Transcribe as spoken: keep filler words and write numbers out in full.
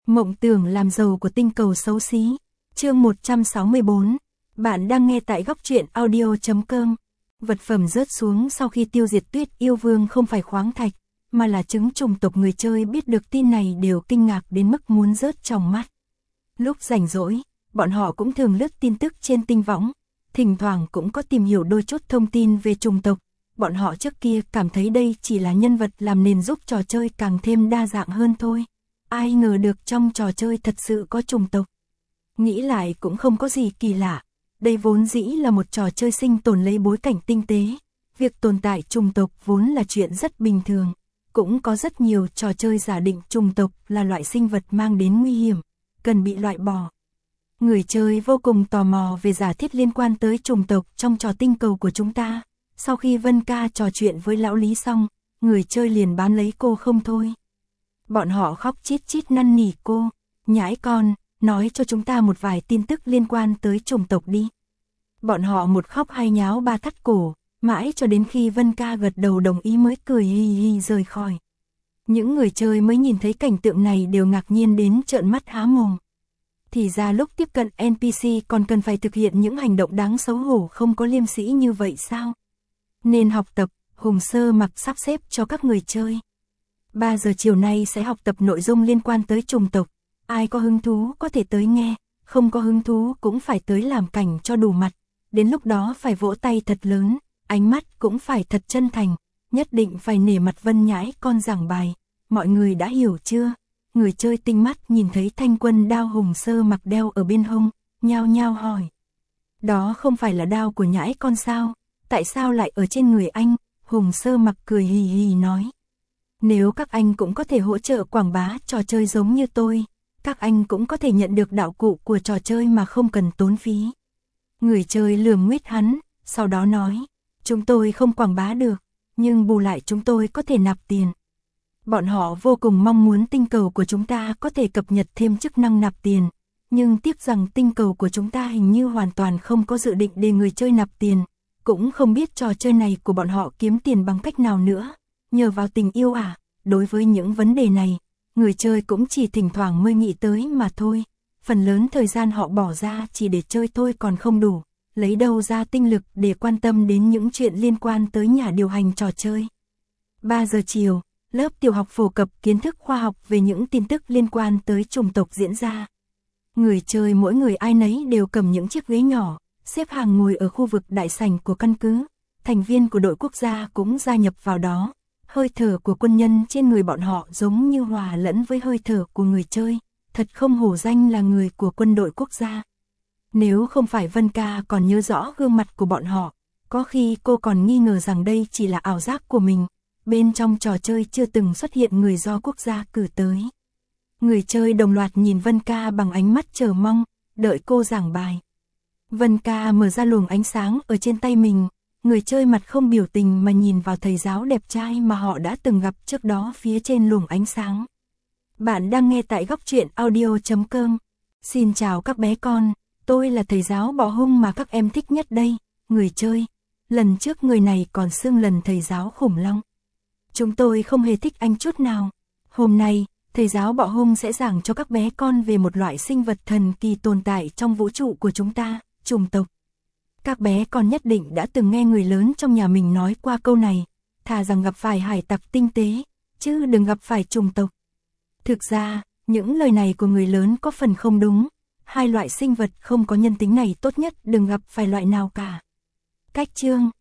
Mộng tưởng làm giàu của tinh cầu xấu xí. Chương một trăm sáu mươi bốn. Bạn đang nghe tại góc truyện audio chấm com. Vật phẩm rớt xuống sau khi tiêu diệt Tuyết Yêu Vương không phải khoáng thạch, mà là trứng chủng tộc. Người chơi biết được tin này đều kinh ngạc đến mức muốn rớt trong mắt. Lúc rảnh rỗi, bọn họ cũng thường lướt tin tức trên tinh võng, thỉnh thoảng cũng có tìm hiểu đôi chút thông tin về chủng tộc. Bọn họ trước kia cảm thấy đây chỉ là nhân vật làm nền giúp trò chơi càng thêm đa dạng hơn thôi. Ai ngờ được trong trò chơi thật sự có chủng tộc. Nghĩ lại cũng không có gì kỳ lạ. Đây vốn dĩ là một trò chơi sinh tồn lấy bối cảnh tinh tế. Việc tồn tại chủng tộc vốn là chuyện rất bình thường. Cũng có rất nhiều trò chơi giả định chủng tộc là loại sinh vật mang đến nguy hiểm, cần bị loại bỏ. Người chơi vô cùng tò mò về giả thiết liên quan tới chủng tộc trong trò tinh cầu của chúng ta. Sau khi Vân Ca trò chuyện với lão Lý xong, người chơi liền bán lấy cô không thôi. Bọn họ khóc chít chít năn nỉ cô, nhãi con, nói cho chúng ta một vài tin tức liên quan tới chủng tộc đi. Bọn họ một khóc hai nháo ba thắt cổ, mãi cho đến khi Vân Ca gật đầu đồng ý mới cười hi hi rời khỏi. Những người chơi mới nhìn thấy cảnh tượng này đều ngạc nhiên đến trợn mắt há mồm. Thì ra lúc tiếp cận en pê xê còn cần phải thực hiện những hành động đáng xấu hổ không có liêm sĩ như vậy sao? Nên học tập, Hùng Sơ Mặc sắp xếp cho các người chơi. ba giờ chiều nay sẽ học tập nội dung liên quan tới chủng tộc. Ai có hứng thú có thể tới nghe, không có hứng thú cũng phải tới làm cảnh cho đủ mặt. Đến lúc đó phải vỗ tay thật lớn, ánh mắt cũng phải thật chân thành, nhất định phải nể mặt Vân nhãi con giảng bài. Mọi người đã hiểu chưa? Người chơi tinh mắt nhìn thấy thanh quân đao Hùng Sơ Mặc đeo ở bên hông, nhao nhao hỏi. Đó không phải là đao của nhãi con sao? Tại sao lại ở trên người anh? Hùng Sơ Mặc cười hì hì nói. Nếu các anh cũng có thể hỗ trợ quảng bá trò chơi giống như tôi, các anh cũng có thể nhận được đạo cụ của trò chơi mà không cần tốn phí. Người chơi lườm nguyết hắn, sau đó nói, chúng tôi không quảng bá được, nhưng bù lại chúng tôi có thể nạp tiền. Bọn họ vô cùng mong muốn tinh cầu của chúng ta có thể cập nhật thêm chức năng nạp tiền, nhưng tiếc rằng tinh cầu của chúng ta hình như hoàn toàn không có dự định để người chơi nạp tiền, cũng không biết trò chơi này của bọn họ kiếm tiền bằng cách nào nữa. Nhờ vào tình yêu à? Đối với những vấn đề này, người chơi cũng chỉ thỉnh thoảng mới nghĩ tới mà thôi. Phần lớn thời gian họ bỏ ra chỉ để chơi thôi còn không đủ, lấy đâu ra tinh lực để quan tâm đến những chuyện liên quan tới nhà điều hành trò chơi. ba giờ chiều, lớp tiểu học phổ cập kiến thức khoa học về những tin tức liên quan tới chủng tộc diễn ra. Người chơi mỗi người ai nấy đều cầm những chiếc ghế nhỏ, xếp hàng ngồi ở khu vực đại sảnh của căn cứ. Thành viên của đội quốc gia cũng gia nhập vào đó. Hơi thở của quân nhân trên người bọn họ giống như hòa lẫn với hơi thở của người chơi, thật không hổ danh là người của quân đội quốc gia. Nếu không phải Vân Ca còn nhớ rõ gương mặt của bọn họ, có khi cô còn nghi ngờ rằng đây chỉ là ảo giác của mình, bên trong trò chơi chưa từng xuất hiện người do quốc gia cử tới. Người chơi đồng loạt nhìn Vân Ca bằng ánh mắt chờ mong, đợi cô giảng bài. Vân Ca mở ra luồng ánh sáng ở trên tay mình. Người chơi mặt không biểu tình mà nhìn vào thầy giáo đẹp trai mà họ đã từng gặp trước đó phía trên luồng ánh sáng. Bạn đang nghe tại góc truyện audio chấm com. Xin chào các bé con, tôi là thầy giáo bọ hung mà các em thích nhất đây. Người chơi, lần trước người này còn xưng lần thầy giáo khủng long. Chúng tôi không hề thích anh chút nào. Hôm nay, thầy giáo bọ hung sẽ giảng cho các bé con về một loại sinh vật thần kỳ tồn tại trong vũ trụ của chúng ta, chủng tộc. Các bé con nhất định đã từng nghe người lớn trong nhà mình nói qua câu này, thà rằng gặp phải hải tặc tinh tế, chứ đừng gặp phải chủng tộc. Thực ra, những lời này của người lớn có phần không đúng, hai loại sinh vật không có nhân tính này tốt nhất đừng gặp phải loại nào cả. Cách chương,